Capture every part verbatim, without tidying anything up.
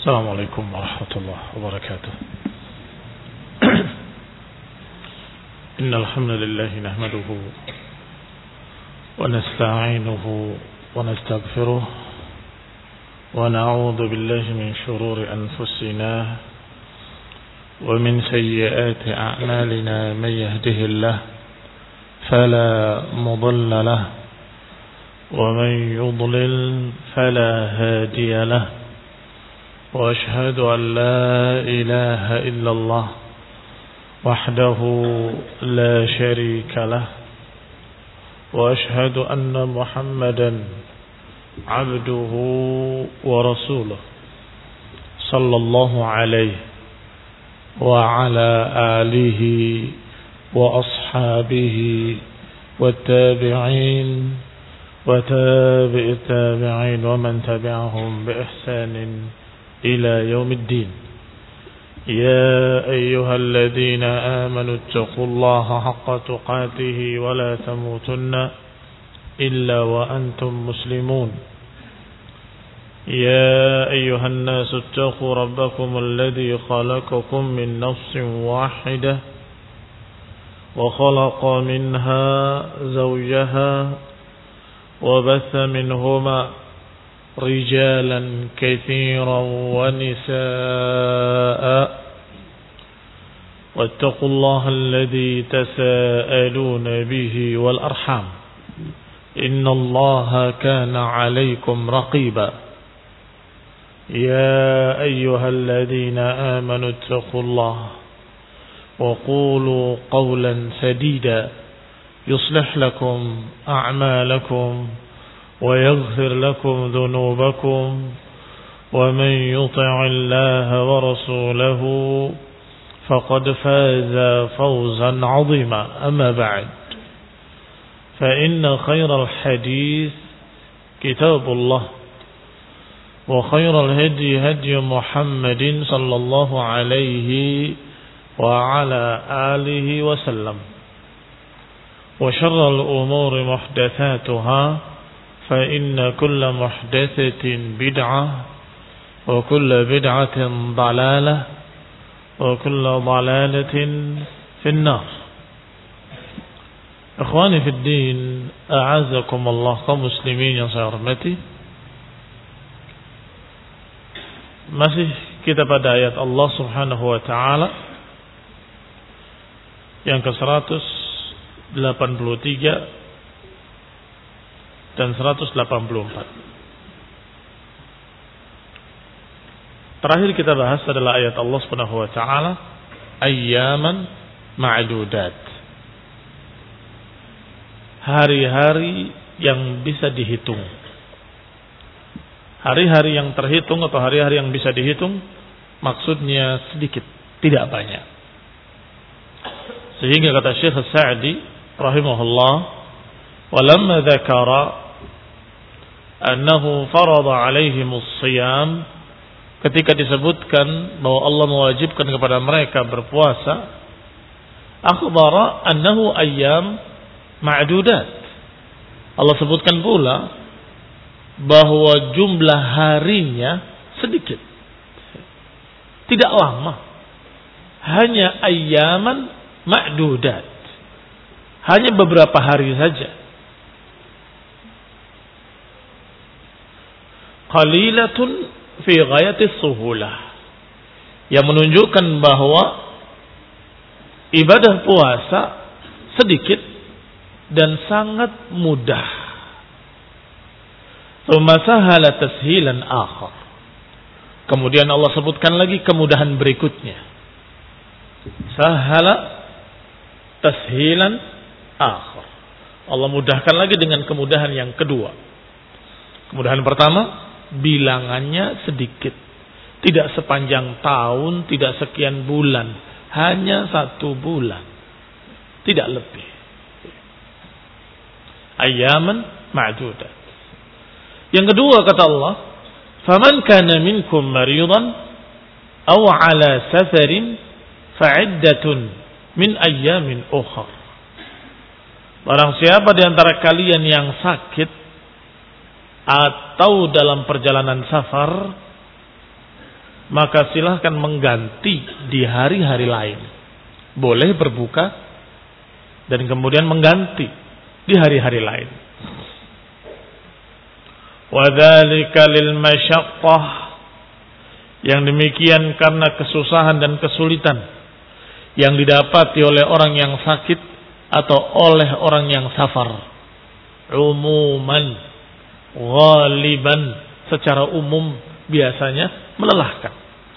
السلام عليكم ورحمة الله وبركاته. إن الحمد لله نحمده ونستعينه ونستغفره ونعوذ بالله من شرور أنفسنا ومن سيئات أعمالنا. من يهده الله فلا مضل له ومن يضلل فلا هادي له، وأشهد أن لا إله إلا الله وحده لا شريك له، وأشهد أن محمدا عبده ورسوله صلى الله عليه وعلى آله وأصحابه والتابعين وتابع التابعين ومن تبعهم بإحسان إلى يوم الدين. يا أيها الذين آمنوا اتقوا الله حق تقاته ولا تموتن إلا وأنتم مسلمون. يا أيها الناس اتقوا ربكم الذي خلقكم من نفس واحدة وخلق منها زوجها وبث منهما رجالا كثيرا ونساء، واتقوا الله الذي تساءلون به والأرحام إن الله كان عليكم رقيبا. يا أيها الذين آمنوا اتقوا الله وقولوا قولا سديدا يصلح لكم أعمالكم ويغفر لكم ذنوبكم، ومن يطع الله ورسوله فقد فاز فوزا عظيما. أما بعد، فإن خير الحديث كتاب الله، وخير الهدي هدي محمد صلى الله عليه وعلى آله وسلم، وشر الأمور محدثاتها، فإن كل محدثة بدعة وكل بدعة ضلالة وكل ضلالة في النار. Ikhwani fi din, a'azakum Allah, kaum muslimin yang saya hormati. Masih kita pada ayat Allah Subhanahu wa taala yang ke seratus delapan puluh tiga dan seratus delapan puluh empat. Terakhir kita bahas adalah ayat Allah Subhanahu wa taala ayyaman ma'dudat. Hari-hari yang bisa dihitung. Hari-hari yang terhitung atau hari-hari yang bisa dihitung maksudnya sedikit, tidak banyak. Sehingga kata Syekh As-Sa'di rahimahullah, walamma dzakara annahu farada alaihimus shiyam, ketika disebutkan bahwa Allah mewajibkan kepada mereka berpuasa, akhbara annahu ayyam ma'dudat. Allah sebutkan pula bahwa jumlah harinya sedikit, tidak lama, hanya ayyaman ma'dudat, hanya beberapa hari saja. Qalilatun fi ghayatis suhulah, yang menunjukkan bahwa ibadah puasa sedikit dan sangat mudah. Tsumma sahala tashilan akhar, kemudian Allah sebutkan lagi kemudahan berikutnya. Sahala tashilan akhar, Allah mudahkan lagi dengan kemudahan yang kedua. Kemudahan pertama, bilangannya sedikit, tidak sepanjang tahun, tidak sekian bulan, hanya satu bulan, tidak lebih. Ayyaman ma'dudat. Yang kedua kata Allah, faman kana minkum maridan aw ala safarin fa'iddatun min ayyamin ukhra. Barang siapa di antara kalian yang sakit atau dalam perjalanan safar, maka silahkan mengganti di hari-hari lain. Boleh berbuka dan kemudian mengganti di hari-hari lain. Wa dzalika lil masyaqqah, yang demikian karena kesusahan dan kesulitan yang didapati oleh orang yang sakit atau oleh orang yang safar. Umuman, ghaliban, secara umum biasanya melelahkan.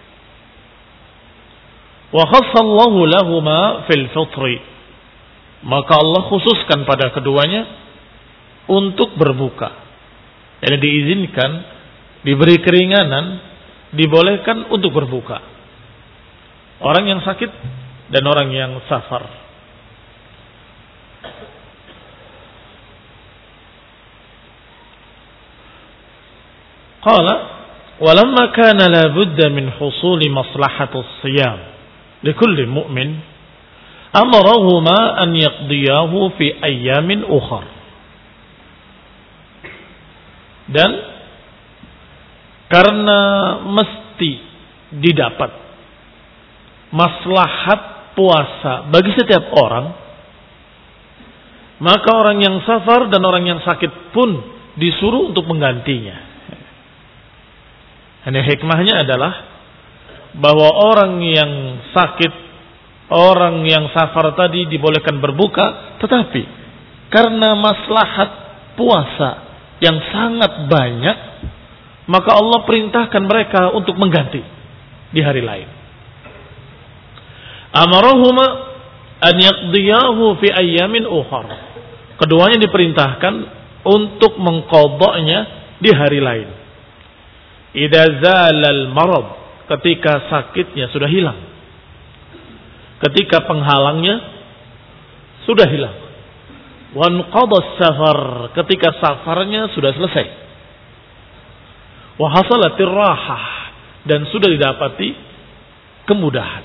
Wa khassallahu lahuma fil fitri, maka Allah khususkan pada keduanya untuk berbuka. Jadi diizinkan, diberi keringanan, dibolehkan untuk berbuka. Orang yang sakit dan orang yang safar. Qala walamma kana la budda min husuli maslahatus siyam likulli mu'min amarahuma an yaqdiyahu fi ayyamin ukhar. Dan karena mesti didapat maslahat puasa bagi setiap orang, maka orang yang safar dan orang yang sakit pun disuruh untuk menggantinya. Hanya hikmahnya adalah bahwa orang yang sakit, orang yang safar tadi dibolehkan berbuka, tetapi karena maslahat puasa yang sangat banyak, maka Allah perintahkan mereka untuk mengganti di hari lain. Amarahuma an yaqdiyahu fi ayyamin ukhar. Keduanya diperintahkan untuk mengqadanya di hari lain. Idza zalal marad, ketika sakitnya sudah hilang. Ketika penghalangnya sudah hilang. Wa anqadha safar, ketika safarnya sudah selesai. Wa hasalatir rahah, dan sudah didapati kemudahan.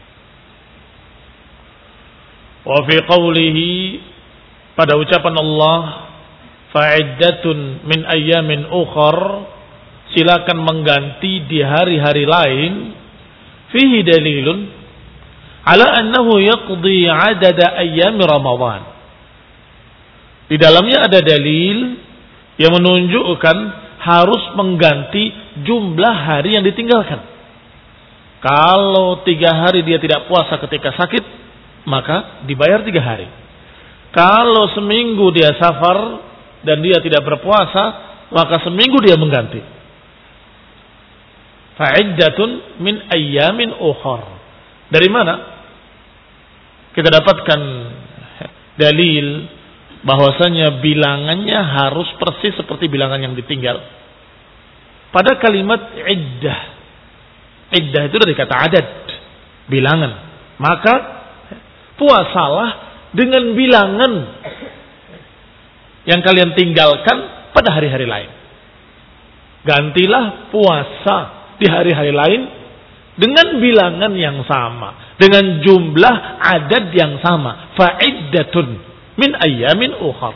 Wa fi qawlihi, pada ucapan Allah, fa'iddatun min ayyamin ukhar, silakan mengganti di hari-hari lain. Fihi dalilun ala annahu yaqdi adada ayyami Ramadan. Di dalamnya ada dalil yang menunjukkan harus mengganti jumlah hari yang ditinggalkan. Kalau tiga hari dia tidak puasa ketika sakit, maka dibayar tiga hari. Kalau seminggu dia safar dan dia tidak berpuasa, maka seminggu dia mengganti. Fa'iddatun min ayyamin ukhar. Dari mana kita dapatkan dalil bahwasanya bilangannya harus persis seperti bilangan yang ditinggal? Pada kalimat iddah. Iddah itu dari kata adad, bilangan. Maka puasalah dengan bilangan yang kalian tinggalkan pada hari-hari lain. Gantilah puasa di hari-hari lain dengan bilangan yang sama, dengan jumlah adad yang sama. Fa'iddatun min ayyamin ukhar.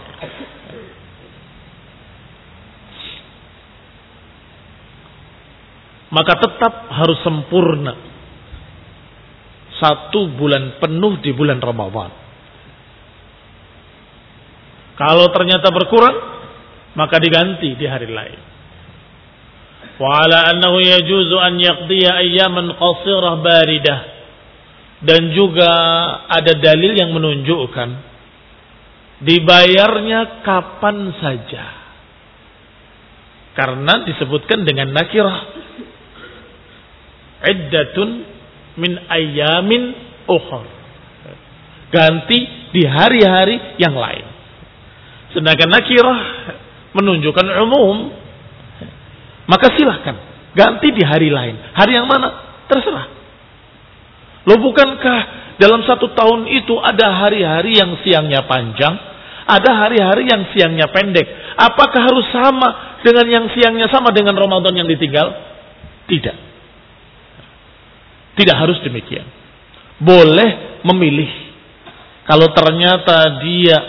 Maka tetap harus sempurna satu bulan penuh di bulan Ramadan. Kalau ternyata berkurang, maka diganti di hari lain. Wa ala annahu yajuzu an yaqdiya ayyaman qasirah baridah. Dan juga ada dalil yang menunjukkan dibayarnya kapan saja, karena disebutkan dengan nakirah, iddatun min ayyamin ukhar, ganti di hari-hari yang lain. Sedangkan nakirah menunjukkan umum, maka silahkan ganti di hari lain. Hari yang mana? Terserah. Loh, bukankah dalam satu tahun itu ada hari-hari yang siangnya panjang, ada hari-hari yang siangnya pendek? Apakah harus sama dengan yang siangnya sama dengan Ramadan yang ditinggal? Tidak. Tidak harus demikian. Boleh memilih. Kalau ternyata dia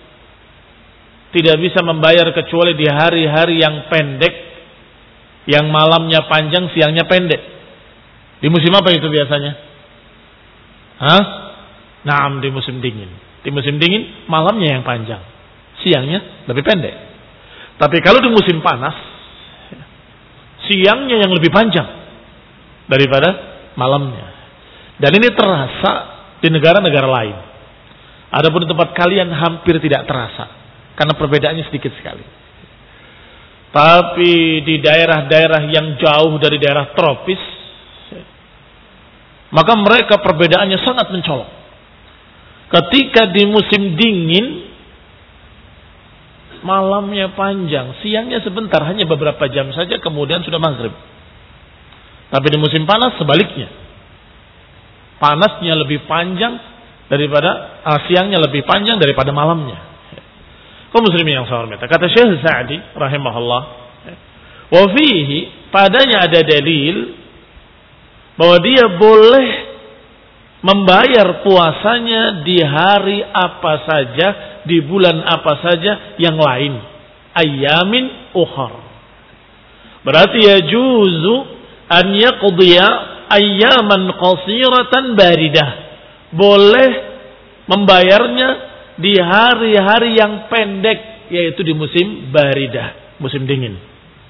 tidak bisa membayar kecuali di hari-hari yang pendek, yang malamnya panjang, siangnya pendek, Di musim apa itu biasanya? Hah? Naam, di musim dingin. Di musim dingin malamnya yang panjang, siangnya lebih pendek. Tapi kalau di musim panas, siangnya yang lebih panjang daripada malamnya. Dan ini terasa di negara-negara lain. Adapun di tempat kalian hampir tidak terasa karena perbedaannya sedikit sekali. Tapi di daerah-daerah yang jauh dari daerah tropis, maka mereka perbedaannya sangat mencolok. Ketika di musim dingin, malamnya panjang, siangnya sebentar, hanya beberapa jam saja, kemudian sudah maghrib. Tapi di musim panas sebaliknya, panasnya lebih panjang daripada uh, siangnya lebih panjang daripada malamnya. Kaum muslimin yang saya hormati, kata Syekh Sa'di rahimahullah, wa fihi, padanya ada dalil bahwa dia boleh membayar puasanya di hari apa saja, di bulan apa saja yang lain, ayyamin ukhar. Berarti ya juzu an yaqdiya ayyaman qasiratan baridah, boleh membayarnya di hari-hari yang pendek, yaitu di musim baridah, musim dingin.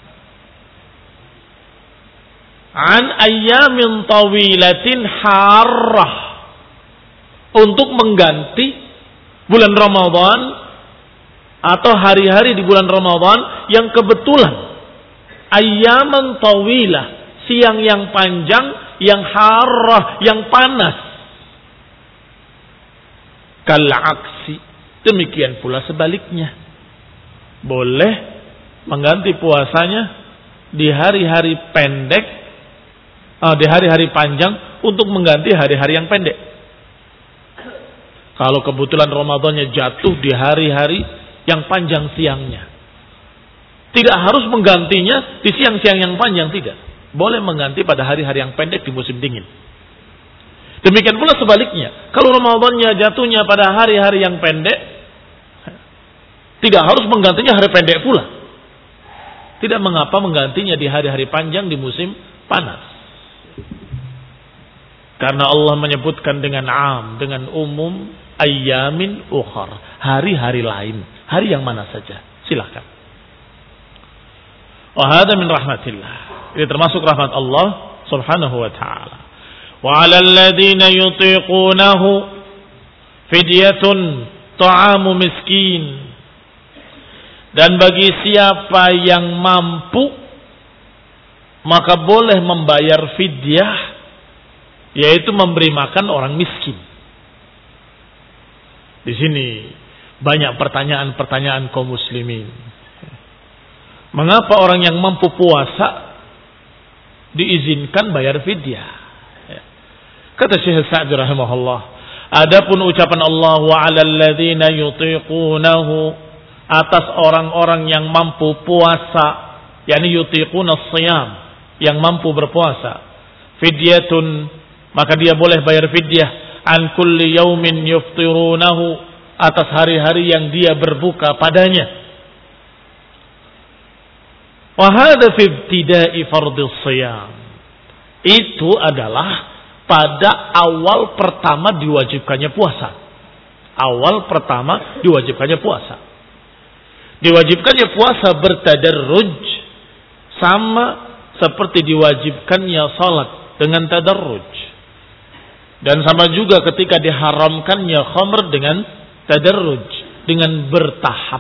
An ayyamin tawilatin harrah, untuk mengganti bulan Ramadan atau hari-hari di bulan Ramadan yang kebetulan ayyaman tawilah, siang yang panjang, yang harrah, yang panas. Kal aksi, demikian pula sebaliknya, boleh mengganti puasanya di hari-hari pendek, uh, di hari-hari panjang untuk mengganti hari-hari yang pendek. Kalau kebetulan Ramadannya jatuh di hari-hari yang panjang siangnya, tidak harus menggantinya di siang-siang yang panjang, tidak. Boleh mengganti pada hari-hari yang pendek di musim dingin. Demikian pula sebaliknya, kalau Ramadannya jatuhnya pada hari-hari yang pendek, tidak harus menggantinya hari pendek pula. Tidak mengapa menggantinya di hari-hari panjang di musim panas. Karena Allah menyebutkan dengan am, dengan umum, ayyamin ukhar, hari-hari lain. Hari yang mana saja, silakan. Wa hadza min rahmatillah, ini termasuk rahmat Allah subhanahu wa ta'ala. Wa 'alal ladzina yutiqunahu fidyatun ta'amu miskin, dan bagi siapa yang mampu maka boleh membayar fidyah, yaitu memberi makan orang miskin. Di sini banyak pertanyaan-pertanyaan kaum muslimin. Mengapa orang yang mampu puasa diizinkan bayar fidyah? Kata Syekh Sa'di rahimahullah, adapun ucapan Allah wa 'alal ladzina yutiqunahu, atas orang-orang yang mampu puasa, yakni yutiquna shiyam, yang mampu berpuasa, fidyatun, maka dia boleh bayar fidyah an kulli yaumin yuftirunahu, atas hari-hari yang dia berbuka padanya. Wa hadza fi ibtida'i fardhis shiyam, itu adalah pada awal pertama diwajibkannya puasa. Awal pertama diwajibkannya puasa. Diwajibkannya puasa bertadarruj, sama seperti diwajibkannya salat dengan tadarruj. Dan sama juga ketika diharamkannya khamr dengan tadarruj, dengan bertahap.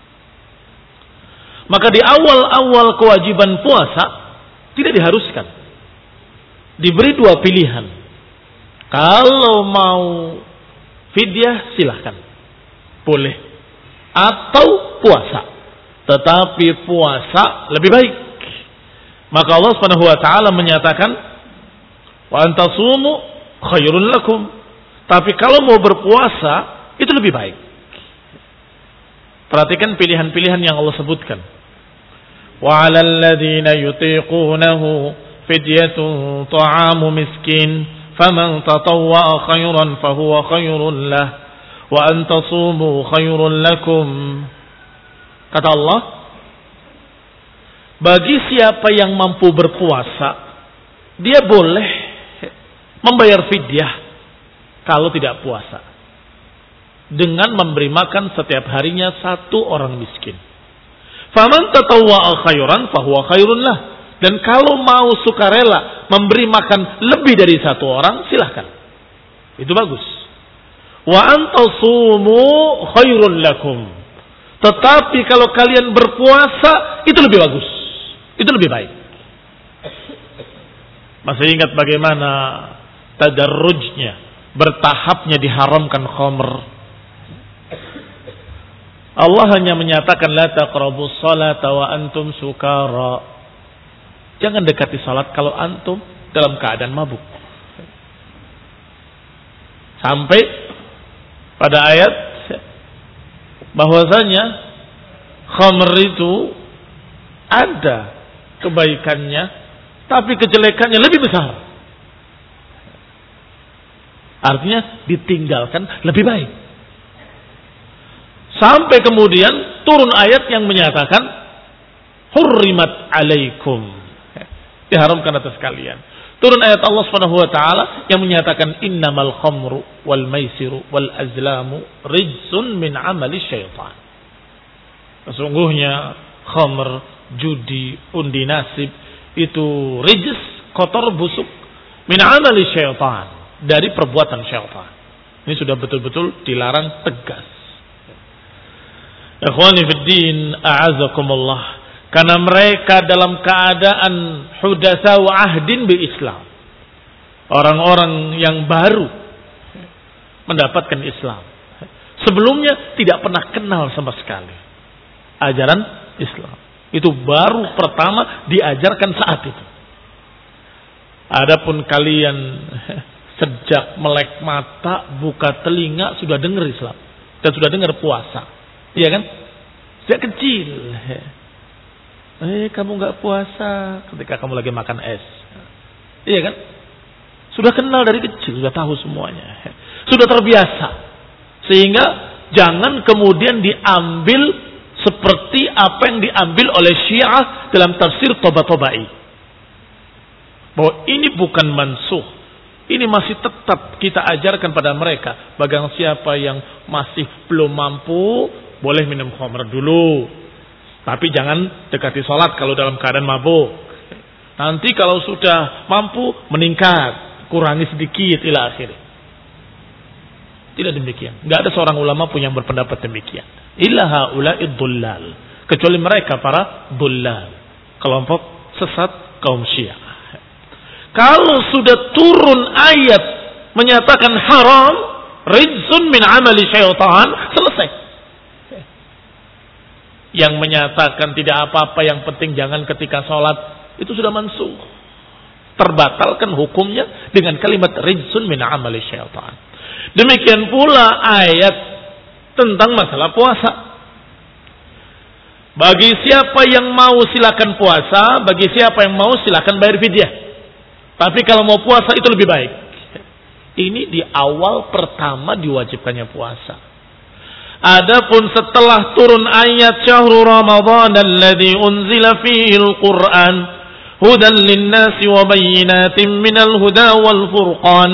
Maka di awal-awal kewajiban puasa tidak diharuskan. Diberi dua pilihan. Kalau mau fidyah silahkan, boleh. Atau puasa, tetapi puasa lebih baik. Maka Allah Subhanahu wa taala menyatakan, wa antasumu khairun lakum. Tapi kalau mau berpuasa itu lebih baik. Perhatikan pilihan-pilihan yang Allah sebutkan. Wa 'alal ladzina yutiqunahu fidyatun ta'amu miskin, faman tatawwa'a khairan fahuwa khairun lah, wa an tasumu khairun lakum. Kata Allah, bagi siapa yang mampu berpuasa, dia boleh membayar fidyah kalau tidak puasa dengan memberi makan setiap harinya satu orang miskin. Faman tatawwa'a khairan fahuwa khairun lah. Dan kalau mau sukarela memberi makan lebih dari satu orang, silahkan. Itu bagus. Wa antasumu khairun lakum. Tetapi kalau kalian berpuasa, itu lebih bagus. Itu lebih baik. Masih ingat bagaimana tadarrujnya, bertahapnya diharamkan khamr. Allah hanya menyatakan la taqrabus salata wa antum sukara. Jangan dekati salat kalau antum dalam keadaan mabuk. Sampai pada ayat bahwasanya khamr itu ada kebaikannya, tapi kejelekannya lebih besar. Artinya ditinggalkan lebih baik. Sampai kemudian turun ayat yang menyatakan hurrimat alaikum, diharamkan atas kalian. Turun ayat Allah Subhanahu wa taala yang menyatakan innamal khamru wal maisiru wal azlamu rijsun min amali syaitan. Sesungguhnya khamr, judi, undi nasib itu rijs, kotor, busuk, min amali syaitan, dari perbuatan syaitan. Ini sudah betul-betul dilarang tegas. Ikhwani fid din, a'azakumullah. Karena mereka dalam keadaan hudatsa wa ahdin bi Islam. Orang-orang yang baru mendapatkan Islam. Sebelumnya tidak pernah kenal sama sekali ajaran Islam. Itu baru pertama diajarkan saat itu. Adapun kalian sejak melek mata, buka telinga sudah dengar Islam dan sudah dengar puasa. Iya kan? Sejak kecil. Eh, kamu nggak puasa ketika kamu lagi makan es. Iya kan? Sudah kenal dari kecil, sudah tahu semuanya. Sudah terbiasa. Sehingga jangan kemudian diambil seperti apa yang diambil oleh Syiah dalam tafsir Toba-Tobai. Bahwa ini bukan mansuh. Ini masih tetap kita ajarkan pada mereka. Bagang siapa yang masih belum mampu, boleh minum khamr dulu. Tapi jangan dekati sholat kalau dalam keadaan mabuk. Nanti kalau sudah mampu meningkat, kurangi sedikit ila akhir. Tidak demikian. Tidak ada seorang ulama pun yang berpendapat demikian. Illa haula'id dhullal. Kecuali mereka para dhullal, kelompok sesat kaum Syiah. Kalau sudah turun ayat menyatakan haram, rijsun min amali syaitan, selesai. Yang menyatakan tidak apa-apa, yang penting jangan ketika sholat, itu sudah mansuh. Terbatalkan hukumnya dengan kalimat rijsun min amali syaitan. Demikian pula ayat tentang masalah puasa. Bagi siapa yang mau silakan puasa, bagi siapa yang mau silakan bayar fidyah. Tapi kalau mau puasa itu lebih baik. Ini di awal pertama diwajibkannya puasa. Adapun setelah turun ayat syahrul Ramadan alladzi unzila fihi al-Qur'an hudan lin-nasi wa bayyinatin minal huda wal furqan.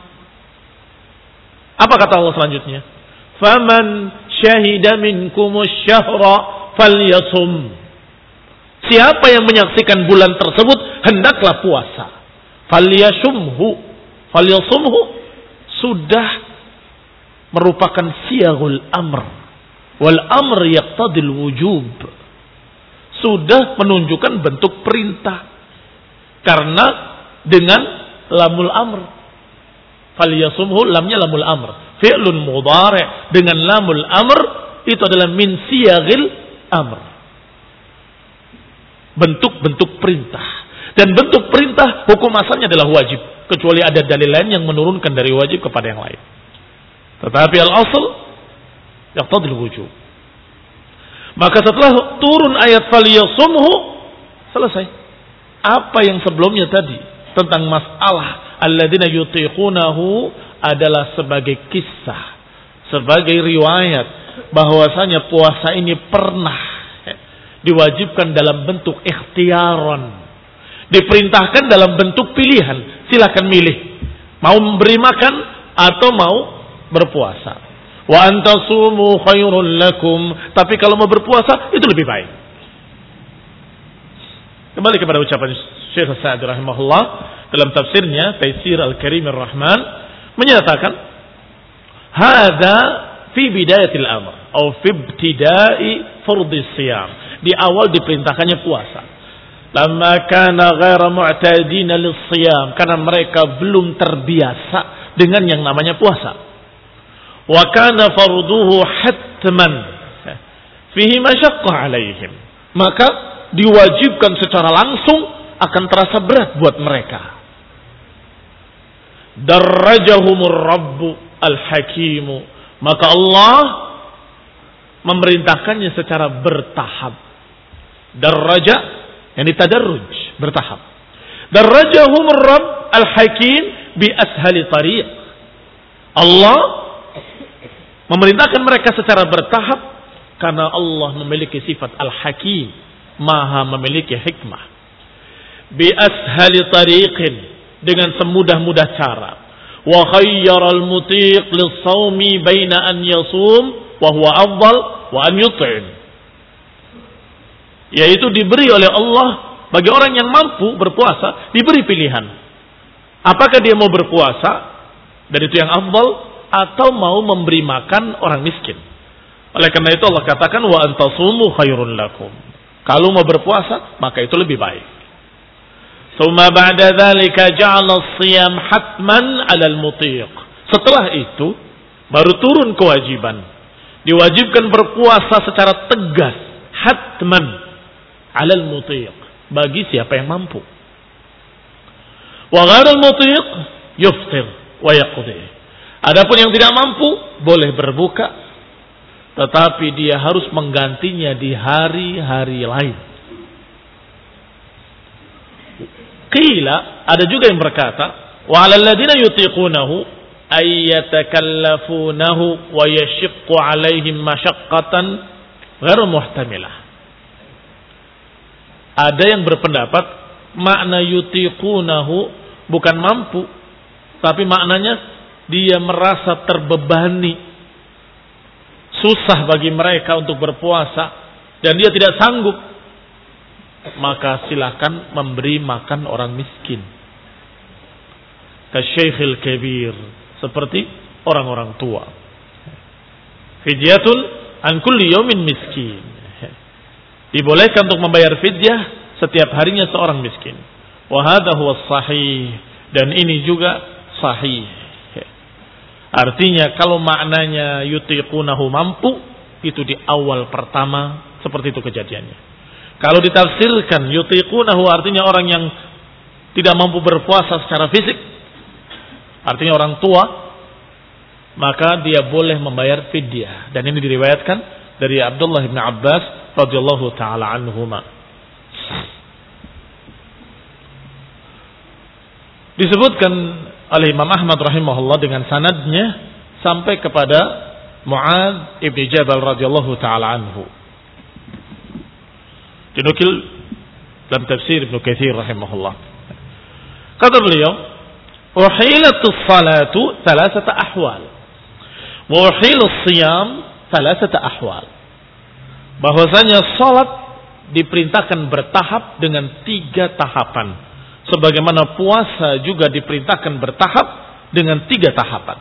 Apa kata Allah selanjutnya? Faman syahida minkumus syahra falyasum. Siapa yang menyaksikan bulan tersebut hendaklah puasa. Falyasumhu. Falyasumhu sudah merupakan siyagul amr. Wal amr yaqtadil wujub. Sudah menunjukkan bentuk perintah. Karena dengan lamul amr. Falyasumhu, lamnya lamul amr. Fi'lun mudhari' dengan lamul amr itu adalah min siyagil amr. Bentuk-bentuk perintah. Dan bentuk perintah hukum asalnya adalah wajib. Kecuali ada dalil lain yang menurunkan dari wajib kepada yang lain. Tetapi al-asl yaqtadil wujub. Maka setelah turun ayat falyasumhu, selesai. Apa yang sebelumnya tadi tentang masalah alladzina yutiqunahu adalah sebagai kisah, sebagai riwayat bahwasanya puasa ini pernah diwajibkan dalam bentuk ikhtiaran, diperintahkan dalam bentuk pilihan. Silakan milih Mau memberi makan atau mau berpuasa. Wa antasumu khairul lakum. Tapi kalau mau berpuasa itu lebih baik. Kembali kepada ucapan Syekh Sa'di rahimahullah dalam tafsirnya Taisir Al-Karim Ar-Rahman menyatakan hadza fi bidayatil amr atau fi ibtida'i fardhis shiyam. Di awal diperintahkannya puasa. Lamma kana ghaira mu'tadina lis-shiyam, karena mereka belum terbiasa dengan yang namanya puasa. Wa kana farduhu hatman fihi masyaqqah 'alaihim. Maka diwajibkan secara langsung akan terasa berat buat mereka. Darajahumur Rabbu al-Hakimu. Maka Allah memerintahkannya secara bertahap. Daraja yang ditadarruj, bertahap. Darajahumur Rabb al-Hakim bi ashali tariq. Allah memerintahkan mereka secara bertahap karena Allah memiliki sifat al-Hakim, maha memiliki hikmah. Bi ashali tariqin, dengan semudah-mudah cara. Wa khayyaral mutiq lis-shaumi baina an yasum wa huwa afdal wa an yut'im. Yaitu diberi oleh Allah bagi orang yang mampu berpuasa, diberi pilihan. Apakah dia mau berpuasa dan itu yang afdal, atau mau memberi makan orang miskin. Oleh karena itu Allah katakan wa antasumu khairun lakum. Kalau mau berpuasa maka itu lebih baik. Summa ba'da dzalika ja'ala as-shiyam hatman 'alal mutiq. Setelah itu baru turun kewajiban. Diwajibkan berpuasa secara tegas, hatman 'alal mutiq, bagi siapa yang mampu. Wa ghairul mutiq yuftir wa yaqdi. Adapun yang tidak mampu boleh berbuka, tetapi dia harus menggantinya di hari-hari lain. Qila, ada juga yang berkata, wa 'alal ladzina yutiqunahu ay yatakallafunahu wa yashiqqu 'alaihim masyaqqatan ghairu muhtamilah. Ada yang berpendapat makna yutiqunahu bukan mampu, tapi maknanya dia merasa terbebani, susah bagi mereka untuk berpuasa dan dia tidak sanggup. Maka silakan memberi makan orang miskin. Kasyaikhil kabir, seperti orang-orang tua. Fidyatun an kulli yawmin miskin. Dibolehkan untuk membayar fidyah setiap harinya seorang miskin. Wa hadha huwa sahih, dan ini juga sahih. Artinya kalau maknanya yutiqunahu mampu, itu di awal pertama seperti itu kejadiannya. Kalau ditafsirkan yutiqunahu artinya orang yang tidak mampu berpuasa secara fisik, artinya orang tua, maka dia boleh membayar fidyah. Dan ini diriwayatkan dari Abdullah bin Abbas radhiyallahu taala anhuma. Disebutkan oleh Imam Ahmad rahimahullah dengan sanadnya sampai kepada Mu'adz ibn Jabal radhiyallahu taala anhu. Dinukil dalam tafsir Ibnu Katsir rahimahullah. Kata beliau, "Uhilatus salatu thalathata ahwal. Wa uhilus shiyam thalathata ahwal." Bahwasanya salat diperintahkan bertahap dengan tiga tahapan. Sebagaimana puasa juga diperintahkan bertahap dengan tiga tahapan.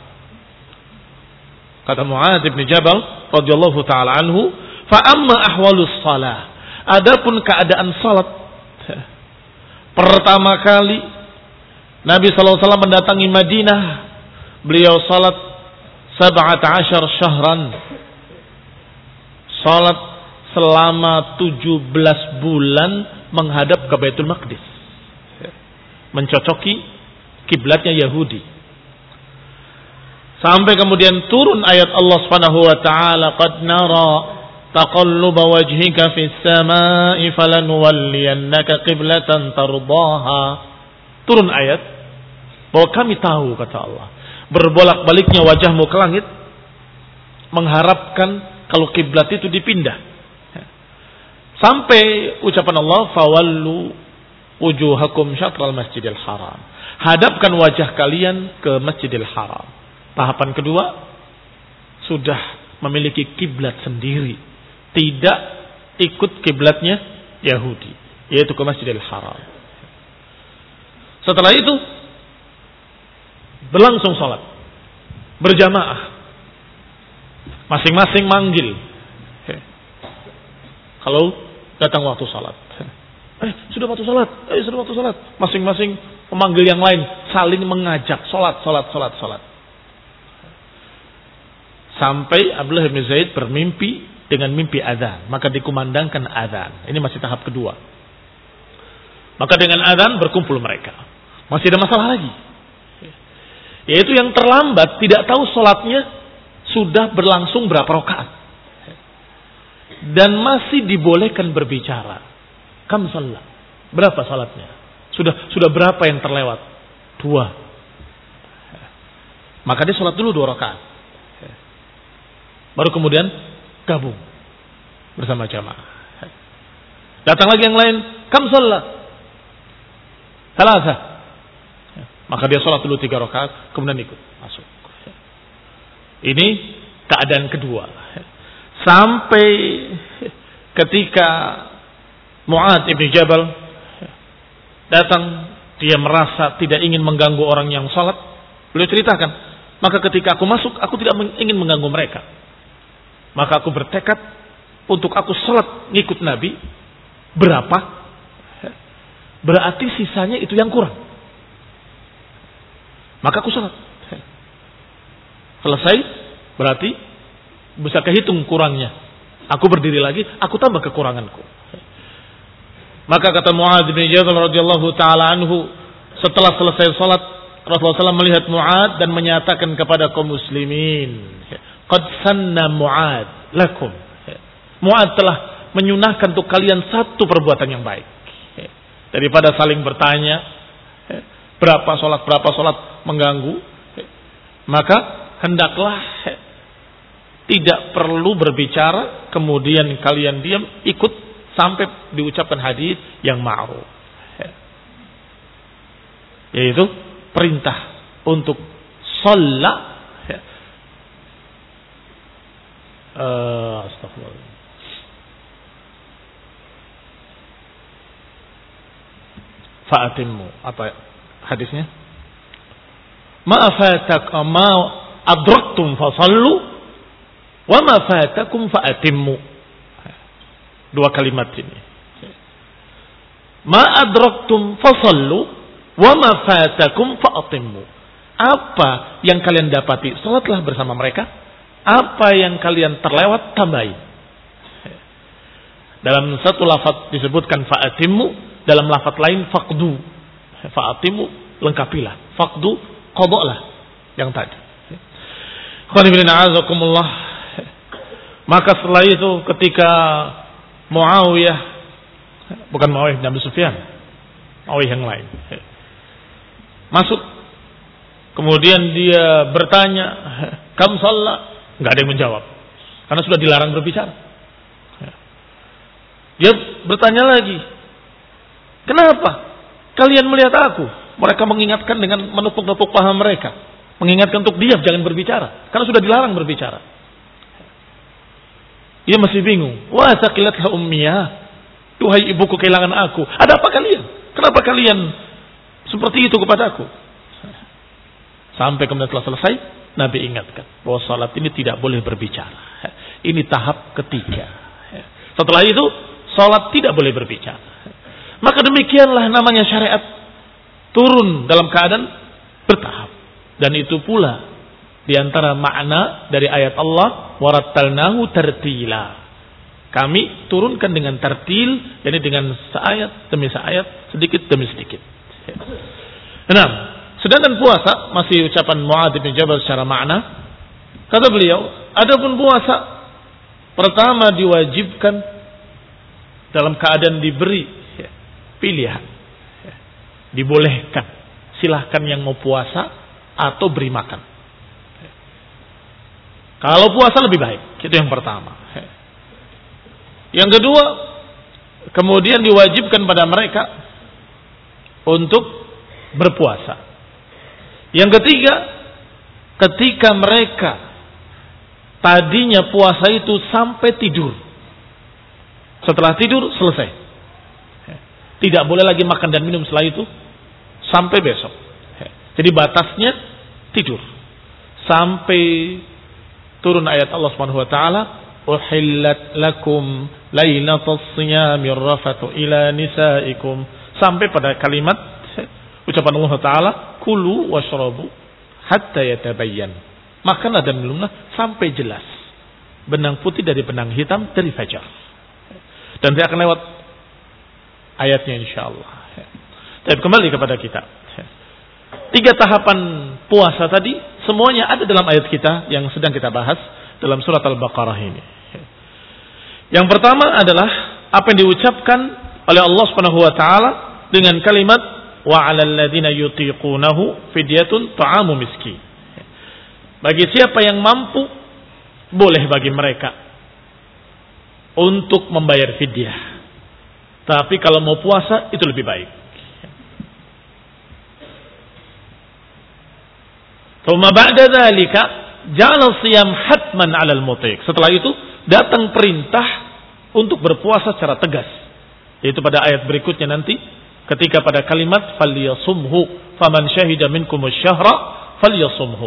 Kata Mu'adz bin Jabal radhiyallahu taala anhu, "Fa amma ahwalus shalah." Adapun keadaan salat, pertama kali Nabi sallallahu alaihi wasallam mendatangi Madinah, beliau salat sab'ata asyar syahran. Salat selama tujuh belas bulan menghadap ke Baitul Maqdis. Mencocoki kiblatnya Yahudi. Sampai kemudian turun ayat Allah Subhanahu wa taala, "Qad nara taqalluba wajhika fis samaa'i falanuwalliyannaka qiblatan tardaha." Turun ayat bahwa kami tahu, kata Allah, berbolak-baliknya wajahmu ke langit mengharapkan kalau kiblat itu dipindah. Sampai ucapan Allah, "Fawallu wujuhakum syatral masjidil haram." Hadapkan wajah kalian ke Masjidil Haram. Tahapan kedua, sudah memiliki kiblat sendiri. Tidak ikut kiblatnya Yahudi, yaitu ke Masjidil Haram. Setelah itu, berlangsung sholat. Berjamaah. Masing-masing manggil. Kalau datang waktu sholat. Eh, sudah waktu sholat. Eh, sudah waktu sholat. Masing-masing memanggil yang lain. Saling mengajak. Sholat, sholat, sholat, sholat. Sampai Abdullah bin Zaid bermimpi dengan mimpi adzan. Maka dikumandangkan adzan. Ini masih tahap kedua. Maka dengan adzan berkumpul mereka. Masih ada masalah lagi. Yaitu yang terlambat tidak tahu sholatnya sudah berlangsung berapa rakaat. Dan masih dibolehkan berbicara. Kam sholat? Berapa sholatnya? Sudah sudah berapa yang terlewat? Dua. Maka dia sholat dulu dua rakaat. Baru kemudian gabung bersama jamaah. Datang lagi yang lain. Kam sholat? Salasa. Maka dia sholat dulu tiga rakaat. Kemudian ikut masuk. Ini keadaan kedua. Sampai ketika Mu'adz ibn Jabal datang, dia merasa tidak ingin mengganggu orang yang sholat. Beliau ceritakan, maka ketika aku masuk, aku tidak ingin mengganggu mereka. Maka aku bertekad untuk aku sholat ngikut Nabi. Berapa? Berarti sisanya itu yang kurang. Maka aku sholat. Selesai, berarti bisa kehitung kurangnya. Aku berdiri lagi, aku tambah kekuranganku. Maka kata Mu'adz bin Jabal radhiyallahu taala anhu, setelah selesai salat, Rasulullah shallallahu alaihi wasallam melihat Mu'adz dan menyatakan kepada kaum muslimin, qad sanna Mu'adz lakum. Mu'adz telah menyunahkan untuk kalian satu perbuatan yang baik. Daripada saling bertanya, berapa salat berapa salat mengganggu, maka hendaklah tidak perlu berbicara, kemudian kalian diam, ikut sampai diucapkan hadis yang ma'ruf. Yaitu perintah untuk sholat. Uh, Astagfirullah. Fa'atimmu. Apa hadisnya? Ma'afatak ma adraktum fasallu wa ma fatakum fa'atimmu. Dua kalimat ini. Ma adraktum fasallu wa ma fatakum fa'atimmu. Apa yang kalian dapati, salatlah bersama mereka. Apa yang kalian terlewat, tambahin. Dalam satu lafaz disebutkan fa'atimmu, dalam lafaz lain faqdu. Fa'atimmu, lengkapilah. Faqdu, qada'lah yang tadi. Qanibillah. Maka setelah itu ketika Muawiyah, bukan Muawiyah bin Abi Sufyan, Muawiyah yang lain, masuk, kemudian dia bertanya, kam sholat? Nggak ada yang menjawab, karena sudah dilarang berbicara. Dia bertanya lagi, kenapa kalian melihat aku? Mereka mengingatkan dengan menepuk-nepuk paha mereka, mengingatkan untuk diam, jangan berbicara, karena sudah dilarang berbicara. Dia masih bingung. Wah, sakilatlah ummiyah. Duhai ibuku, kehilangan aku. Ada apa kalian? Kenapa kalian seperti itu kepadaku? Sampai kemudian telah selesai, Nabi ingatkan bahwa salat ini tidak boleh berbicara. Ini tahap ketiga. Setelah itu, salat tidak boleh berbicara. Maka demikianlah namanya syariat turun dalam keadaan bertahap. Dan itu pula di antara makna dari ayat Allah, warattalnahu tartila. Kami turunkan dengan tartil, yakni dengan seayat demi seayat, sedikit demi sedikit. Nah, sedangkan puasa masih ucapan Mu'adz bin Jabal secara makna. Kata beliau, adapun puasa pertama diwajibkan dalam keadaan diberi pilihan, dibolehkan. Silahkan yang mau puasa atau beri makan. Kalau puasa lebih baik, itu yang pertama. Yang kedua, kemudian diwajibkan pada mereka untuk berpuasa. Yang ketiga, ketika mereka tadinya puasa itu sampai tidur. Setelah tidur selesai. Tidak boleh lagi makan dan minum setelah itu sampai besok. Jadi batasnya tidur. Sampai turun ayat Allah Subhanahu wa taala, "Uhillat lakum lailatus shiyamir rafatu ila nisaikum." Sampai pada kalimat ucapan Allah taala, "Kulu washrabu hatta yatabayyan." Makanlah dan minumlah sampai jelas benang putih dari benang hitam dari fajar. Dan saya akan lewat ayatnya insyaallah. Tapi kembali kepada kita. Tiga tahapan puasa tadi semuanya ada dalam ayat kita yang sedang kita bahas dalam surat Al-Baqarah ini. Yang pertama adalah apa yang diucapkan oleh Allah Subhanahu wa taala dengan kalimat wa 'alal ladzina yutiqunahu fidyatun ta'amu miskin. Bagi siapa yang mampu boleh bagi mereka untuk membayar fidyah. Tapi kalau mau puasa itu lebih baik. Thumma ba'da dzalika ja'ala shiyam hatman 'alal mutiq. Setelah itu datang perintah untuk berpuasa secara tegas. Yaitu pada ayat berikutnya nanti ketika pada kalimat falyasumhu faman syahida minkumus syahra falyasumhu.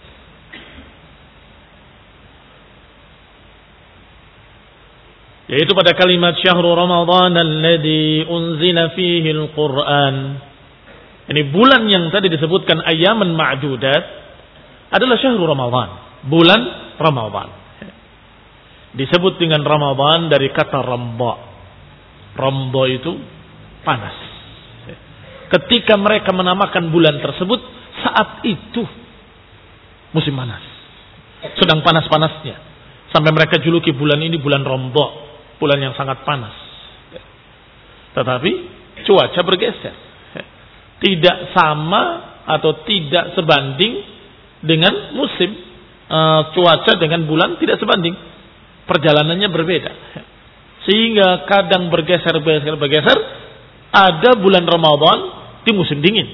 Yaitu pada kalimat syahrul ramadhan alladzi unzila fihi al-Qur'an. Ini bulan yang tadi disebutkan ayyaman ma'dudat adalah syahrul ramadhan, bulan Ramadan. Disebut dengan Ramadan dari kata ramba. Ramba itu panas. Ketika mereka menamakan bulan tersebut, saat itu musim panas. Sedang panas-panasnya. Sampai mereka juluki bulan ini bulan Ramba, bulan yang sangat panas. Tetapi cuaca bergeser. Tidak sama atau tidak sebanding dengan musim. E, cuaca dengan bulan tidak sebanding. Perjalanannya berbeda. Sehingga kadang bergeser, bergeser, bergeser. Ada bulan Ramadan di musim dingin.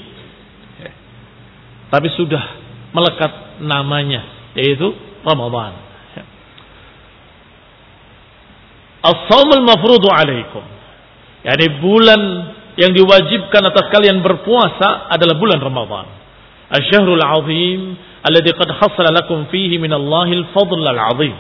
Tapi sudah melekat namanya, yaitu Ramadan. As-shaumul mafruḍu 'alaikum. Yani bulan yang diwajibkan atas kalian berpuasa adalah bulan Ramadan. Asy-syahrul 'azim alladzi qad hassala lakum fihi minallahil fadl al-'azim.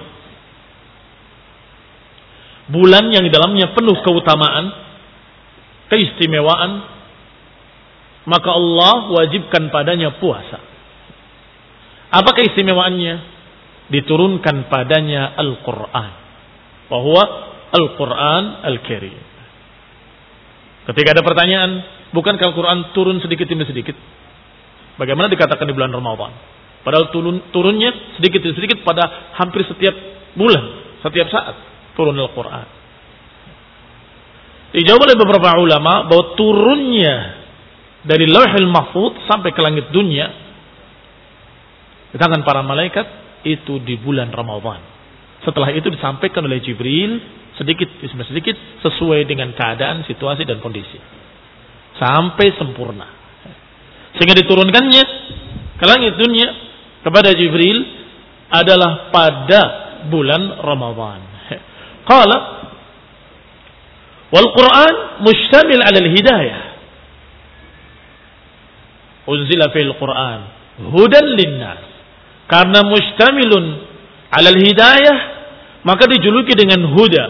Bulan yang di dalamnya penuh keutamaan, keistimewaan, maka Allah wajibkan padanya puasa. Apa keistimewaannya? Diturunkan padanya Al-Qur'an. Bahwa Al-Quran Al-Karim. Ketika ada pertanyaan, bukankah Al-Quran turun sedikit demi sedikit? Bagaimana dikatakan di bulan Ramadan? Padahal turun, turunnya sedikit demi sedikit pada hampir setiap bulan, setiap saat turun Al-Quran. Dijawab oleh beberapa ulama bahwa turunnya dari Lauhul Mahfuz sampai ke langit dunia di tangan para malaikat itu di bulan Ramadan. Setelah itu disampaikan oleh Jibril sedikit demi sedikit sesuai dengan keadaan, situasi dan kondisi. Sampai sempurna. Sehingga diturunkannya ke langit dunia kepada Jibril adalah pada bulan Ramadan. Qala wal Quran mustamil 'ala al-hidayah. Unzila fil Quran hudan linnas. Karena mustamilun 'ala al-hidayah maka dijuluki dengan huda.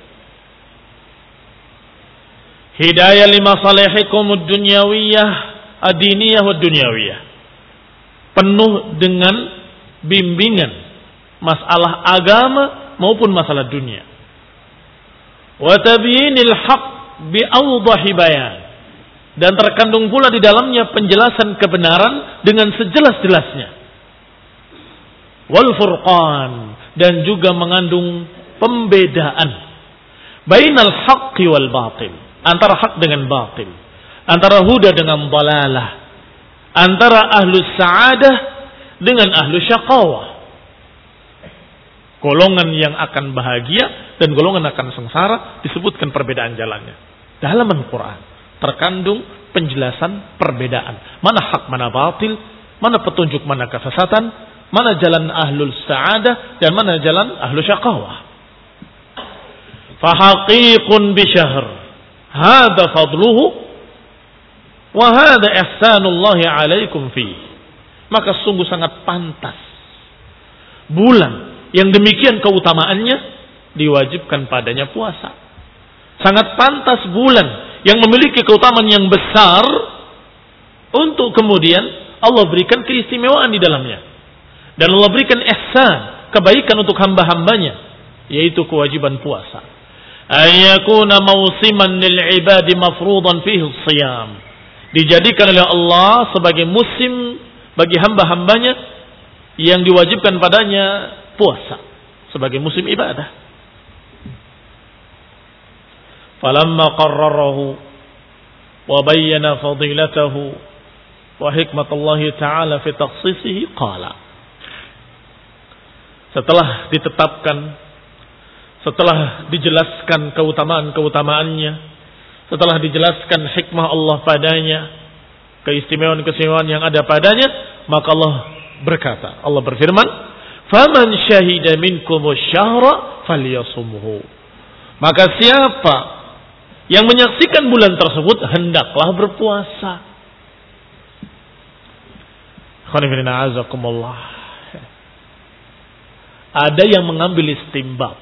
Hidayah lima salihikum ad-dunyawiyah, ad-diniyah wa dunyawiyah. Penuh dengan bimbingan masalah agama maupun masalah dunia. Wa tabyinil haqq bi awdahi bayan. Dan terkandung pula di dalamnya penjelasan kebenaran dengan sejelas-jelasnya. Wal furqan, dan juga mengandung pembedaan bainal haqqi wal batil, antara hak dengan batil, antara huda dengan dalalah, antara ahlus sa'adah dengan ahlus syaqawah, golongan yang akan bahagia dan golongan akan sengsara. Disebutkan perbedaan jalannya dalam Al-Quran, terkandung penjelasan perbedaan. Mana hak, mana batil, mana petunjuk, mana kesesatan, mana jalan ahlul sa'adah dan mana jalan ahlul syaqawah. Fahaqiqun bisyahr, hadha fadluhu wa hadha ihsanullahi alaikum fi. Maka sungguh sangat pantas bulan yang demikian keutamaannya diwajibkan padanya puasa. Sangat pantas bulan yang memiliki keutamaan yang besar untuk kemudian Allah berikan keistimewaan di dalamnya. Dan Allah berikan ihsan, kebaikan untuk hamba-hambanya, yaitu kewajiban puasa. Ayyakuna mausiman lil ibadi mafruḍan fihi shiyam. Dijadikan oleh Allah sebagai musim bagi hamba-hambanya yang diwajibkan padanya puasa sebagai musim ibadah. Falamma qarrarahu wa bayyana fadilatahu wa hikmatallahi ta'ala fi takhsisihi qala. Setelah ditetapkan, setelah dijelaskan keutamaan-keutamaannya, setelah dijelaskan hikmah Allah padanya, keistimewaan-keistimewaan yang ada padanya, maka Allah berkata, Allah berfirman, "Faman syahida minkumus syahra falyasumhu." Maka siapa yang menyaksikan bulan tersebut hendaklah berpuasa. Ada yang mengambil istimbat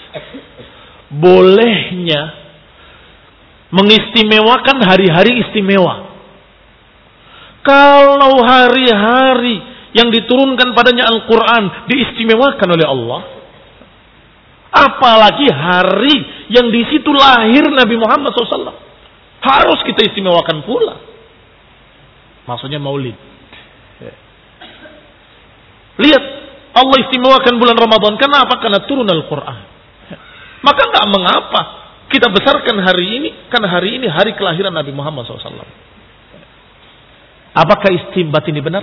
bolehnya mengistimewakan hari-hari istimewa. Kalau hari-hari yang diturunkan padanya Al-Quran diistimewakan oleh Allah, apalagi hari yang di situ lahir Nabi Muhammad shallallahu alaihi wasallam, harus kita istimewakan pula. Maksudnya maulid. Lihat, Allah istimewakan bulan Ramadan. Kenapa? Karena turun Al-Quran. Maka nggak mengapa kita besarkan hari ini, karena hari ini hari kelahiran Nabi Muhammad shallallahu alaihi wasallam. Apakah istimbat ini benar?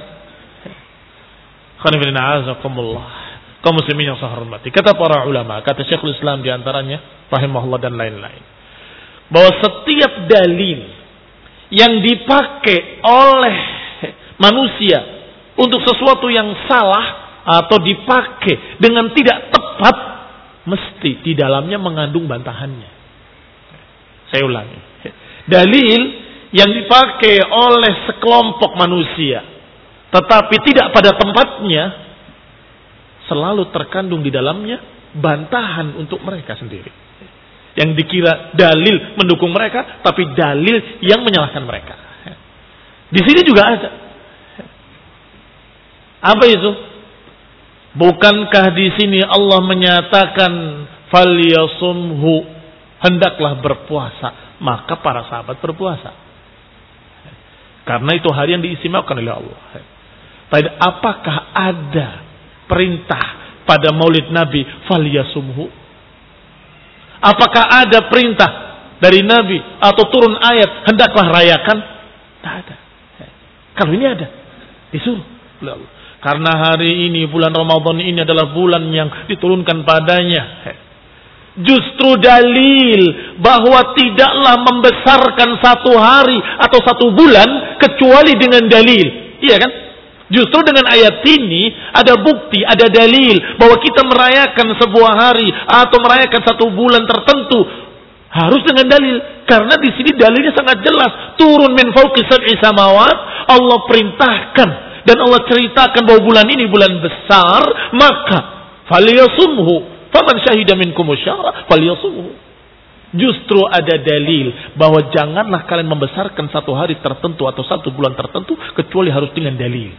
Kaum muslimin yang saya hormati, kata para ulama, kata Syekhul Islam diantaranya rahimahullah dan lain-lain, bahwa setiap dalil yang dipakai oleh manusia untuk sesuatu yang salah atau dipakai dengan tidak tepat, mesti di dalamnya mengandung bantahannya. Saya ulangi, dalil yang dipakai oleh sekelompok manusia tetapi tidak pada tempatnya, selalu terkandung di dalamnya bantahan untuk mereka sendiri. Yang dikira dalil mendukung mereka, tapi dalil yang menyalahkan mereka. Di sini juga ada. Apa itu? Bukankah di sini Allah menyatakan falyasumhu, hendaklah berpuasa, maka para sahabat berpuasa. Karena itu hari yang diistimewakan oleh Allah. Tapi apakah ada perintah pada maulid Nabi falyasumhu? Apakah ada perintah dari Nabi atau turun ayat hendaklah rayakan? Tidak ada. Kalau ini ada, disuruh oleh Allah. Karena hari ini bulan Ramadan ini adalah bulan yang diturunkan padanya justru dalil bahwa tidaklah membesarkan satu hari atau satu bulan kecuali dengan dalil. Iya kan? Justru dengan ayat ini ada bukti, ada dalil bahwa kita merayakan sebuah hari atau merayakan satu bulan tertentu harus dengan dalil. Karena di sini dalilnya sangat jelas. Turun min fawqi sab'i samawat, Allah perintahkan dan Allah ceritakan bahwa bulan ini bulan besar, maka falyasumhu faman syahida minkumus syahra falyasumhu. Justru ada dalil bahwa janganlah kalian membesarkan satu hari tertentu atau satu bulan tertentu kecuali harus dengan dalil.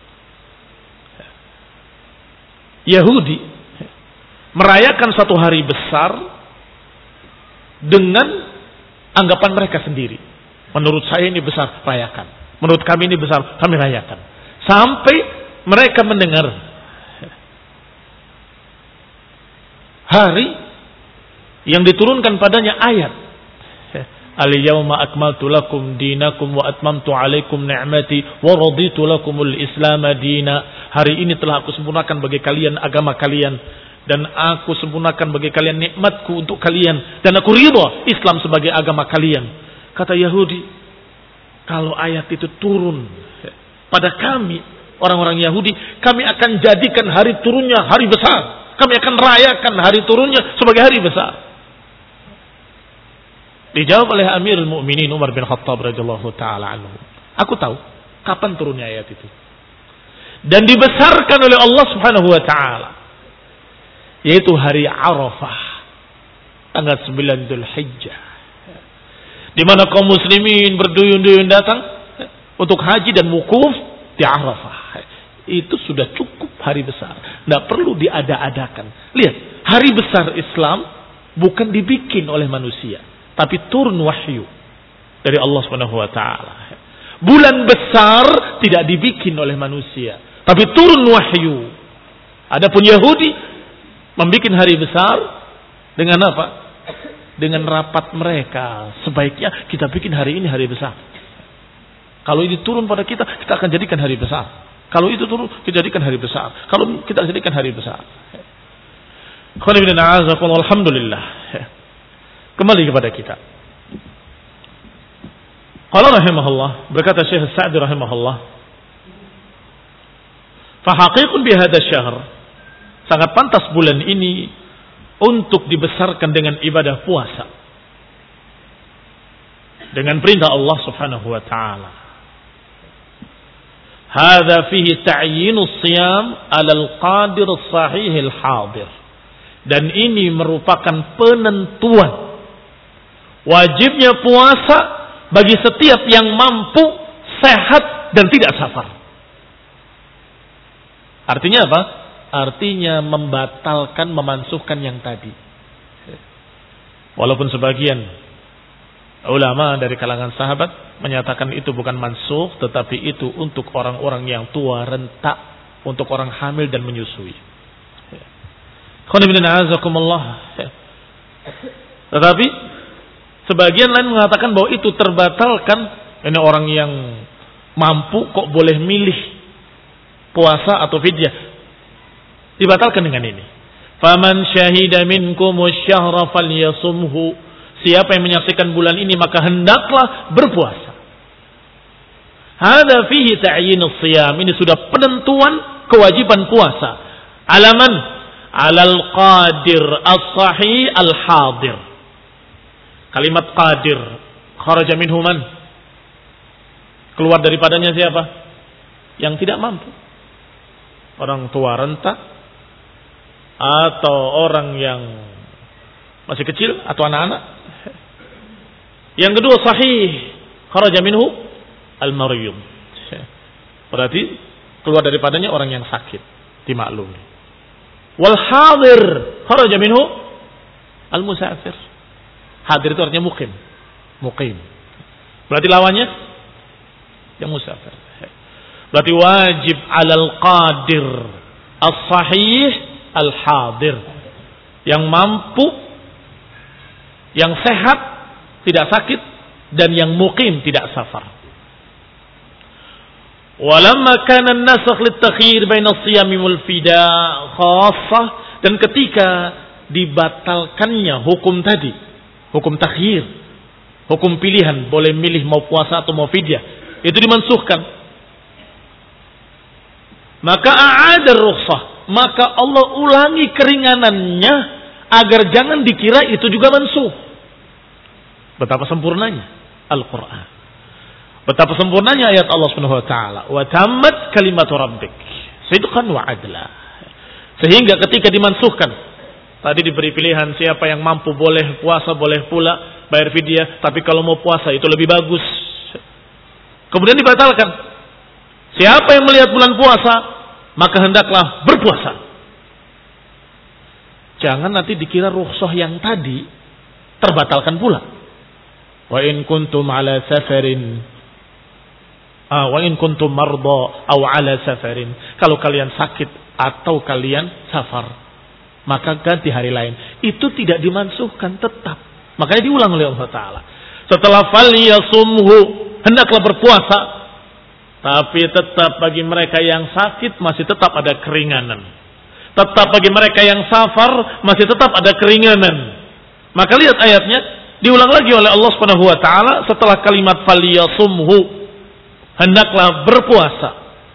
Yahudi merayakan satu hari besar dengan anggapan mereka sendiri. Menurut saya ini besar, rayakan. Menurut kami ini besar, kami rayakan. Sampai mereka mendengar hari yang diturunkan padanya ayat, al-yawma akmaltu lakum dinakum wa atmamtu alaikum ni'mati wa raditu lakumul islam dina. Hari ini telah aku sempurnakan bagi kalian agama kalian dan aku sempurnakan bagi kalian nikmatku untuk kalian dan aku ridha Islam sebagai agama kalian. Kata Yahudi, kalau ayat itu turun pada kami, orang-orang Yahudi, kami akan jadikan hari turunnya hari besar. Kami akan rayakan hari turunnya sebagai hari besar. Dijawab oleh Amirul Mukminin Umar bin Khattab radhiyallahu taala anhu. Aku tahu kapan turunnya ayat itu. Dan dibesarkan oleh Allah Subhanahu wa taala, yaitu hari Arafah, tanggal sembilan Dzulhijjah, di mana kaum muslimin berduyun-duyun datang untuk haji dan wukuf di Arafah. Itu sudah cukup hari besar, tidak perlu diada-adakan. Lihat, hari besar Islam bukan dibikin oleh manusia, tapi turun wahyu dari Allah Subhanahu wa taala. Bulan besar tidak dibikin oleh manusia, tapi turun wahyu. Adapun Yahudi membikin hari besar dengan apa? Dengan rapat mereka. Sebaiknya kita bikin hari ini hari besar. Kalau ini turun pada kita, kita akan jadikan hari besar. Kalau itu turun, kita jadikan hari besar. Kalau kita jadikan hari besar. Alhamdulillah. Kembali kepada kita. Qala rahimahullah, berkata Syekh Sa'di rahimahullah, fa haqiqun bi hadha syahr, sangat pantas bulan ini untuk dibesarkan dengan ibadah puasa dengan perintah Allah Subhanahu wa taala. Hadza fihi ta'yinus shiyam 'ala al-qadir as-sahih al-hadir. Dan ini merupakan penentuan wajibnya puasa bagi setiap yang mampu, sehat dan tidak safar. Artinya apa? Artinya membatalkan, memansuhkan yang tadi. Walaupun sebagian ulama dari kalangan sahabat menyatakan itu bukan mansuh, tetapi itu untuk orang-orang yang tua, renta, untuk orang hamil dan menyusui. Tetapi sebagian lain mengatakan bahwa itu terbatalkan. Ini orang yang mampu kok boleh milih puasa atau fidyah. Dibatalkan dengan ini. Faman syahida minkumus syahra falyasumhu. Siapa yang menyaksikan bulan ini maka hendaklah berpuasa. Hadza fihi ta'yinus shiyam. Ini sudah penentuan kewajiban puasa. Alaman alal qadir as-sahih al-hadir. Kalimat qadir kharaja minhu man? Keluar daripadanya siapa? Yang tidak mampu. Orang tua renta atau orang yang masih kecil atau anak-anak. Yang kedua sahih kharaja minhu al-maryum. Berarti keluar daripadanya orang yang sakit, dimaklumi. Wal hadir kharaja minhu al-musafir. Hadir itu artinya mukim. Mukim. Berarti lawannya yang musafir. Berarti wajib alal qadir as-sahih al-hadir. Yang mampu, yang sehat, tidak sakit, dan yang mukim, tidak safar. Walamma kana an-nasakh lit-takhir baina as-siyami wal fida' khassah, dan ketika dibatalkannya hukum tadi, hukum takhir, hukum pilihan, boleh milih mau puasa atau mau fidyah, itu dimansuhkan. Maka a'adar rukhsah, maka Allah ulangi keringanannya agar jangan dikira itu juga mansuh. Betapa sempurnanya Al-Quran, betapa sempurnanya ayat Allah Subhanahu wa taala, wa tammat kalimatu rabbik sidqan wa adla. Sehingga ketika dimansuhkan, tadi diberi pilihan siapa yang mampu boleh puasa, boleh pula bayar fidyah, tapi kalau mau puasa itu lebih bagus. Kemudian dibatalkan. Siapa yang melihat bulan puasa, maka hendaklah berpuasa. Jangan nanti dikira rukhsah yang tadi terbatalkan pula. Wa in kuntum ala safarin, ah, wa in kuntum marda aw ala safarin. Kalau kalian sakit atau kalian safar, maka ganti hari lain. Itu tidak dimansuhkan, tetap. Makanya diulang oleh Allah Ta'ala. Setelah falyasumhu, hendaklah berpuasa. Tapi tetap bagi mereka yang sakit masih tetap ada keringanan. Tetap bagi mereka yang safar masih tetap ada keringanan. Maka lihat ayatnya, diulang lagi oleh Allah Subhanahu wa taala setelah kalimat falyasumhu, hendaklah berpuasa.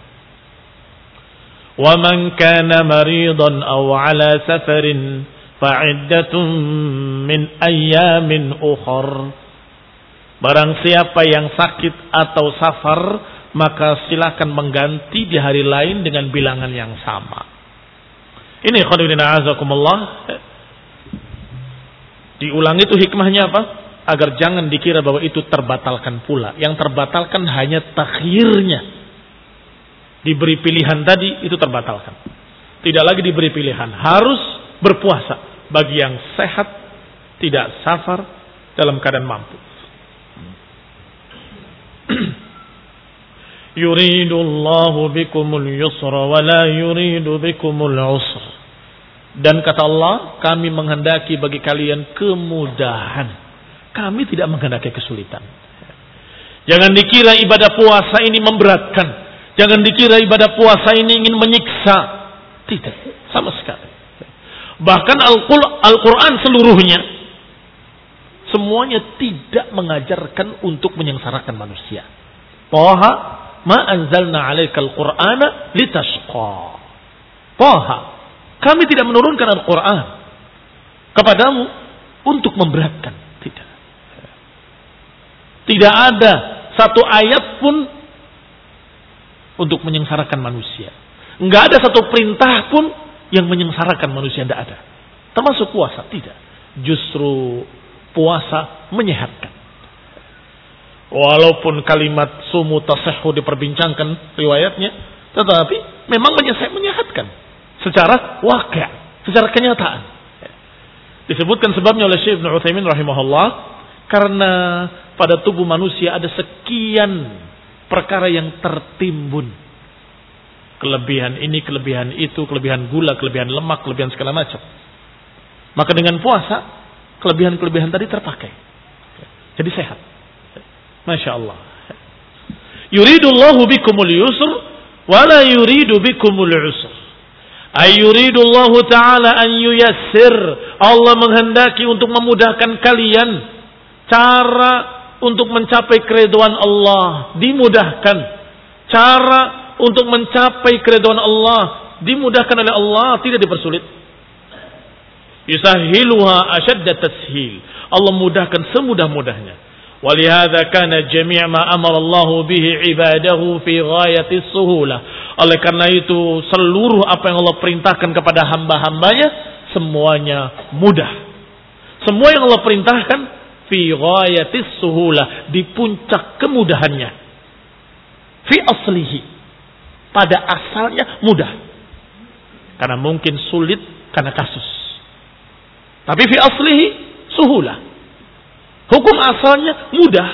Wa man kana maridan aw ala safarin fa'iddatun min ayyamin ukhra. Barang siapa yang sakit atau safar, maka silakan mengganti di hari lain dengan bilangan yang sama. Ini khairin a'azakumullah. Diulang itu hikmahnya apa? Agar jangan dikira bahwa itu terbatalkan pula. Yang terbatalkan hanya takhirnya. Diberi pilihan tadi itu terbatalkan. Tidak lagi diberi pilihan. Harus berpuasa bagi yang sehat, tidak safar, dalam keadaan mampu. Yuridullahu bikumul yusra wa la yuridu bikumul usra. Dan kata Allah, kami menghendaki bagi kalian kemudahan. Kami tidak menghendaki kesulitan. Jangan dikira ibadah puasa ini memberatkan. Jangan dikira ibadah puasa ini ingin menyiksa. Tidak, sama sekali. Bahkan Al-Quran seluruhnya, semuanya tidak mengajarkan untuk menyengsarakan manusia. Taha, ma anzalna alaikal Qur'ana litashqa. Taha, kami tidak menurunkan Al-Quran kepadamu untuk memberatkan. Tidak. Tidak ada satu ayat pun untuk menyengsarakan manusia. Enggak ada satu perintah pun yang menyengsarakan manusia. Tidak ada. Termasuk puasa. Tidak. Justru puasa menyehatkan. Walaupun kalimat sumu tasihhu diperbincangkan riwayatnya, tetapi memang menyehatkan secara wakil, secara kenyataan. Disebutkan sebabnya oleh Syekh Ibnu Utsaimin rahimahullah, karena pada tubuh manusia ada sekian perkara yang tertimbun. Kelebihan ini, kelebihan itu, kelebihan gula, kelebihan lemak, kelebihan segala macam. Maka dengan puasa, kelebihan-kelebihan tadi terpakai. Jadi sehat. Masya Allah. Yuridullahu bikumul yusr wa la yuridu bikumul usr. Ay yuridullahu ta'ala an yuyassir. Allah menghendaki untuk memudahkan kalian. Cara untuk mencapai keridhaan Allah dimudahkan. Cara untuk mencapai keridhaan Allah dimudahkan oleh Allah, tidak dipersulit. Yusahhiluha ashadda tashil. Allah mudahkan semudah-mudahnya. Walihada kana jami' ma amara Allah bihi ibadahu fi ghayati suhulah. Oleh karena itu seluruh apa yang Allah perintahkan kepada hamba-hambanya semuanya mudah. Semua yang Allah perintahkan fi ghayati suhulah, di puncak kemudahannya. Fi aslihi, pada asalnya mudah. Karena mungkin sulit karena kasus. Tapi fi aslihi suhulah. Hukum asalnya mudah.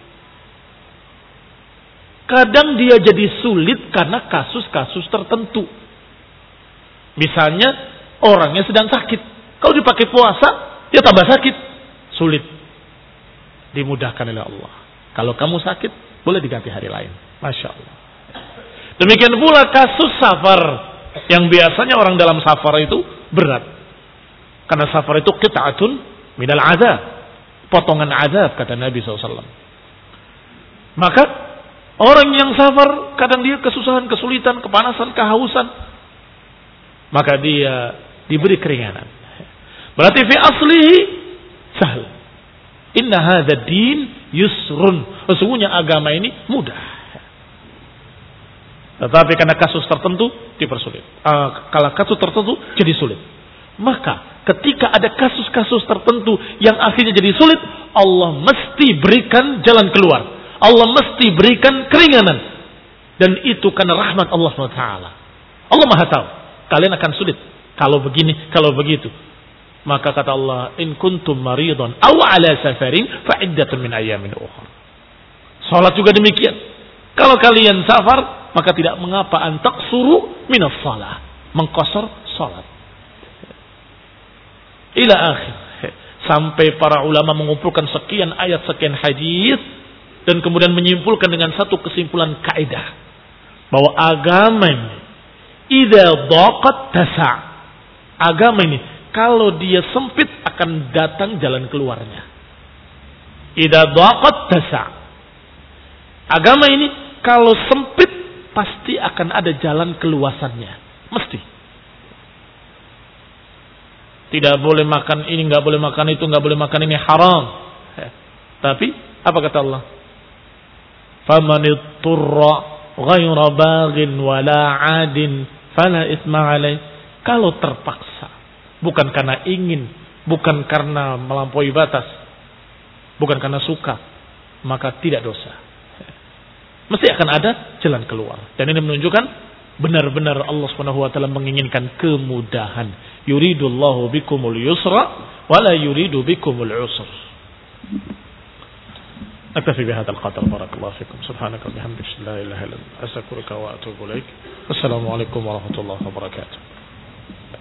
Kadang dia jadi sulit karena kasus-kasus tertentu. Misalnya orangnya sedang sakit. Kalau dipakai puasa, dia tambah sakit. Sulit. Dimudahkan oleh Allah. Kalau kamu sakit, boleh diganti hari lain. Masya Allah. Demikian pula kasus safar. Yang biasanya orang dalam safar itu berat. Karena safar itu qit'atun minal azab. Potongan azab, kata Nabi shallallahu alaihi wasallam. Maka orang yang safar kadang dia kesusahan, kesulitan, kepanasan, kehausan, maka dia diberi keringanan. Berarti fi aslihi sahl. Inna hadza din yusrun. Sesungguhnya agama ini mudah. Tetapi karena kasus tertentu dipersulit. Uh, kalau kasus tertentu jadi sulit. Maka ketika ada kasus-kasus tertentu yang akhirnya jadi sulit, Allah mesti berikan jalan keluar. Allah mesti berikan keringanan. Dan itu karena rahmat Allah subhanahu wa taala. Allah Maha tahu. Kalian akan sulit. Kalau begini, kalau begitu. Maka kata Allah, in kuntum maridun aw ala safarin fa iddatun min ayyamin ukhra. Salat juga demikian. Kalau kalian safar, maka tidak mengapa an taqsuru minas shalah. Mengqasar salat. Ila akhir. Sampai para ulama mengumpulkan sekian ayat, sekian hadis, dan kemudian menyimpulkan dengan satu kesimpulan kaidah bahwa agama ini idza daqat tasa'. Agama ini kalau dia sempit akan datang jalan keluarnya. idza daqat tasa'. Agama ini kalau sempit pasti akan ada jalan keluasannya. Mesti. Tidak boleh makan ini, enggak boleh makan itu, enggak boleh makan ini, haram. Tapi apa kata Allah? Faman itturra ghayra baghin wala 'adin fala itsma 'alaih. Kalau terpaksa, bukan karena ingin, bukan karena melampaui batas, bukan karena suka, maka tidak dosa. Mesti akan ada jalan keluar. Dan ini menunjukkan benar-benar Allah Subhanahu wa taala menginginkan kemudahan. Yuridullahu bikumul yusra wala yuridu bikumul usra. أكتفي بهذا القدر بارك الله فيكم سبحانك وبحمدك لا إله إلا أنت أستغفرك وأتوب إليك السلام عليكم ورحمة الله وبركاته.